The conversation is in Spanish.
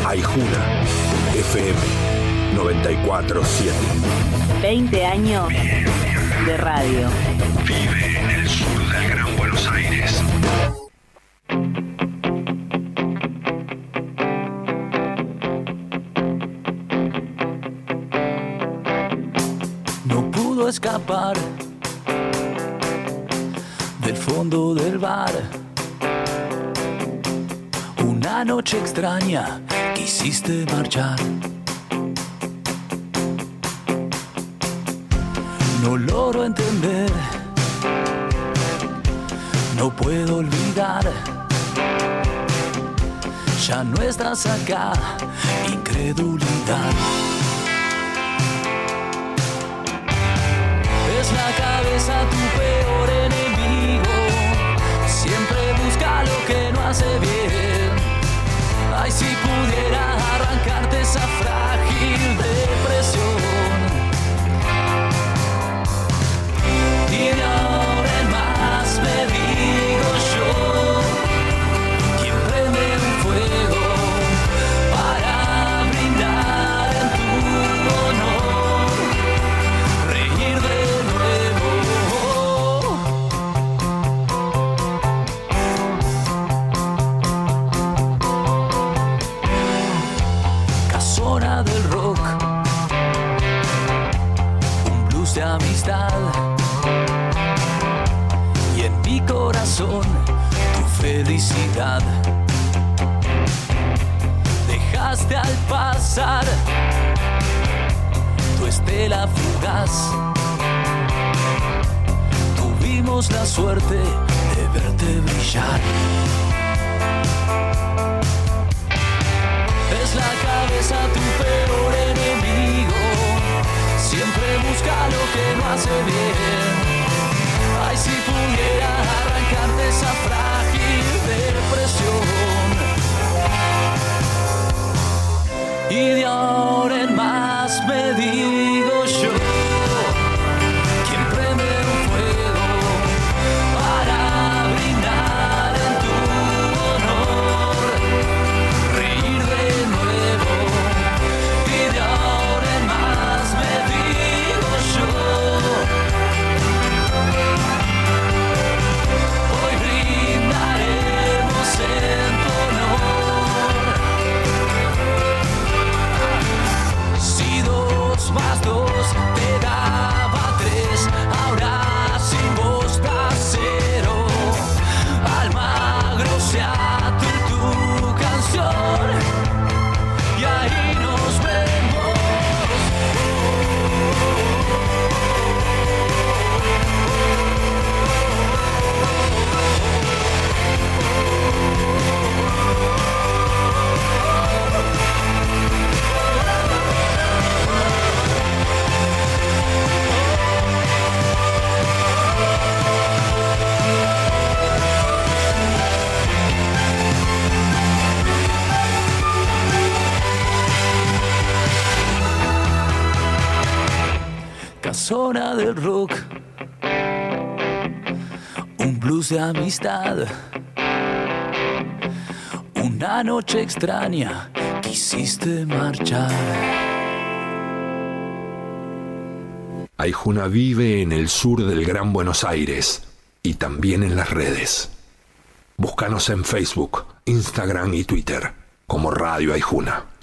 Aijuna, FM 94.7. 20 años de radio. Vive en el sur del Gran Buenos Aires. No pudo escapar del fondo del bar. Una noche extraña, quisiste marchar. No logro entender, no puedo olvidar. Ya no estás acá, incredulidad. Es la cabeza tu peor enemigo. Siempre busca lo que no hace bien. Ay, si pudiera arrancarte esa frágil depresión. Y de ahora en más me digo yo, ¿quién prende un fuego para brindar en tu honor? Reír de nuevo. Casona del rock, un blues de amistad. Y en mi corazón tu felicidad. Dejaste al pasar tu estela fugaz. Tuvimos la suerte de verte brillar. Es la cabeza tu peor enemigo. Siempre busca lo que no hace bien. Ay, si pudiera arrancarte esa frágil depresión. Y de ahora en más me digo yo, ¿quién prende un fuego para brindar en tu honor? Reír de nuevo. Y de ahora en más me digo yo, hoy brindaremos en tu honor. Si 2 más 2 te daba 3, ahora sin vos da 0. Almagro, Seattle, tu canción. Y ahí nos vemos. Casona del rock, un blues de amistad. Una noche extraña, quisiste marchar. Aijuna vive en el sur del Gran Buenos Aires y también en las redes. Búscanos en Facebook, Instagram y Twitter como Radio Aijuna.